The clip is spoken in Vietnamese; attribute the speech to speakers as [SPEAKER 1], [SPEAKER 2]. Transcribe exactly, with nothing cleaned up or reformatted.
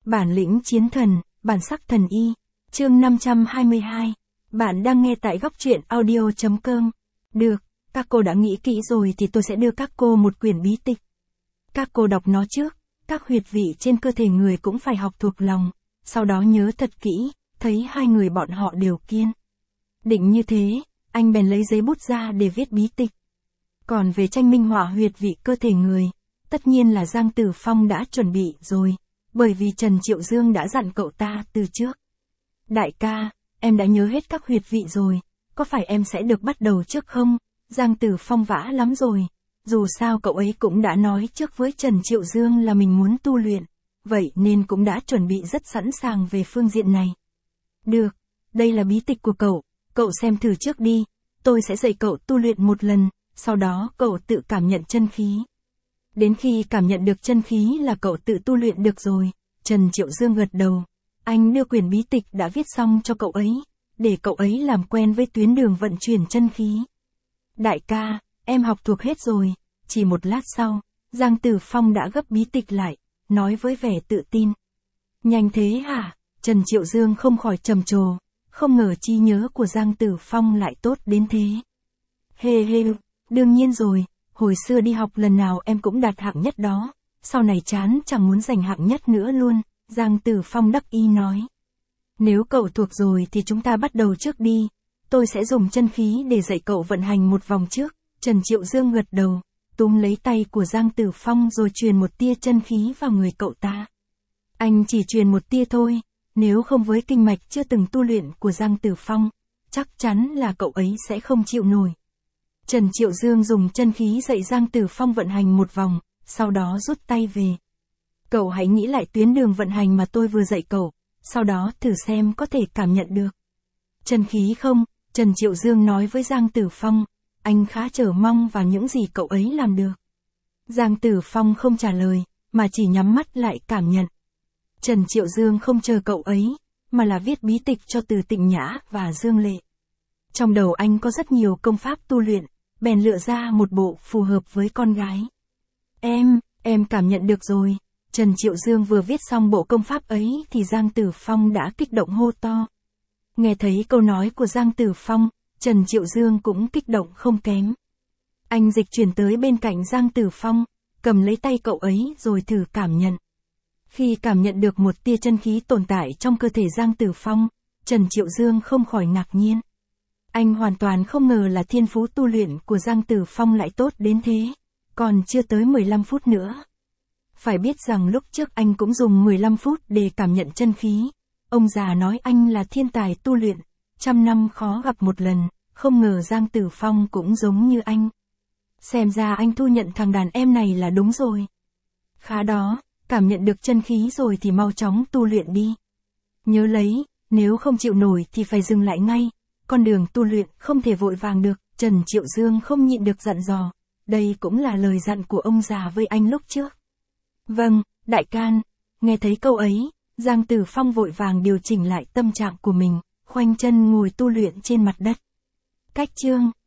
[SPEAKER 1] Bản lĩnh chiến thần, bản sắc thần y. Chương năm trăm hai mươi hai. Bạn đang nghe tại góc truyện audio chấm com. Được, các cô đã nghĩ kỹ rồi thì tôi sẽ đưa các cô một quyển bí tịch. Các cô đọc nó trước, các huyệt vị trên cơ thể người cũng phải học thuộc lòng, sau đó nhớ thật kỹ, thấy hai người bọn họ đều kiên định như thế, anh bèn lấy giấy bút ra để viết bí tịch. Còn về tranh minh họa huyệt vị cơ thể người, tất nhiên là Giang Tử Phong đã chuẩn bị rồi, bởi vì Trần Triệu Dương đã dặn cậu ta từ trước. Đại ca, em đã nhớ hết các huyệt vị rồi, có phải em sẽ được bắt đầu trước không? Giang Tử Phong vã lắm rồi, dù sao cậu ấy cũng đã nói trước với Trần Triệu Dương là mình muốn tu luyện, vậy nên cũng đã chuẩn bị rất sẵn sàng về phương diện này. Được, đây là bí tịch của cậu, cậu xem thử trước đi, tôi sẽ dạy cậu tu luyện một lần, sau đó cậu tự cảm nhận chân khí. Đến khi cảm nhận được chân khí là cậu tự tu luyện được rồi. Trần Triệu Dương gật đầu. Anh đưa quyển bí tịch đã viết xong cho cậu ấy, để cậu ấy làm quen với tuyến đường vận chuyển chân khí. Đại ca, em học thuộc hết rồi. Chỉ một lát sau, Giang Tử Phong đã gấp bí tịch lại, nói với vẻ tự tin. Nhanh thế hả? Trần Triệu Dương không khỏi trầm trồ, không ngờ trí nhớ của Giang Tử Phong lại tốt đến thế. Hê hê, đương nhiên rồi. Hồi xưa đi học lần nào em cũng đạt hạng nhất đó, sau này chán chẳng muốn giành hạng nhất nữa luôn, Giang Tử Phong đắc ý nói. Nếu cậu thuộc rồi thì chúng ta bắt đầu trước đi, tôi sẽ dùng chân khí để dạy cậu vận hành một vòng trước. Trần Triệu Dương gật đầu, túm lấy tay của Giang Tử Phong rồi truyền một tia chân khí vào người cậu ta. Anh chỉ truyền một tia thôi, nếu không với kinh mạch chưa từng tu luyện của Giang Tử Phong, chắc chắn là cậu ấy sẽ không chịu nổi. Trần Triệu Dương dùng chân khí dạy Giang Tử Phong vận hành một vòng, sau đó rút tay về. Cậu hãy nghĩ lại tuyến đường vận hành mà tôi vừa dạy cậu, sau đó thử xem có thể cảm nhận được chân khí không? Trần Triệu Dương nói với Giang Tử Phong, anh khá chờ mong vào những gì cậu ấy làm được. Giang Tử Phong không trả lời, mà chỉ nhắm mắt lại cảm nhận. Trần Triệu Dương không chờ cậu ấy, mà là viết bí tịch cho Từ Tịnh Nhã và Dương Lệ. Trong đầu anh có rất nhiều công pháp tu luyện, bèn lựa ra một bộ phù hợp với con gái. Em, em cảm nhận được rồi. Trần Triệu Dương vừa viết xong bộ công pháp ấy thì Giang Tử Phong đã kích động hô to. Nghe thấy câu nói của Giang Tử Phong, Trần Triệu Dương cũng kích động không kém. Anh dịch chuyển tới bên cạnh Giang Tử Phong, cầm lấy tay cậu ấy rồi thử cảm nhận. Khi cảm nhận được một tia chân khí tồn tại trong cơ thể Giang Tử Phong, Trần Triệu Dương không khỏi ngạc nhiên. Anh hoàn toàn không ngờ là thiên phú tu luyện của Giang Tử Phong lại tốt đến thế, còn chưa tới mười lăm phút nữa. Phải biết rằng lúc trước anh cũng dùng mười lăm phút để cảm nhận chân khí. Ông già nói anh là thiên tài tu luyện, trăm năm khó gặp một lần, không ngờ Giang Tử Phong cũng giống như anh. Xem ra anh thu nhận thằng đàn em này là đúng rồi. Khá đó, cảm nhận được chân khí rồi thì mau chóng tu luyện đi. Nhớ lấy, nếu không chịu nổi thì phải dừng lại ngay. Con đường tu luyện không thể vội vàng được, Trần Triệu Dương không nhịn được dặn dò. Đây cũng là lời dặn của ông già với anh lúc trước. Vâng, đại can. Nghe thấy câu ấy, Giang Tử Phong vội vàng điều chỉnh lại tâm trạng của mình, khoanh chân ngồi tu luyện trên mặt đất. Cách chương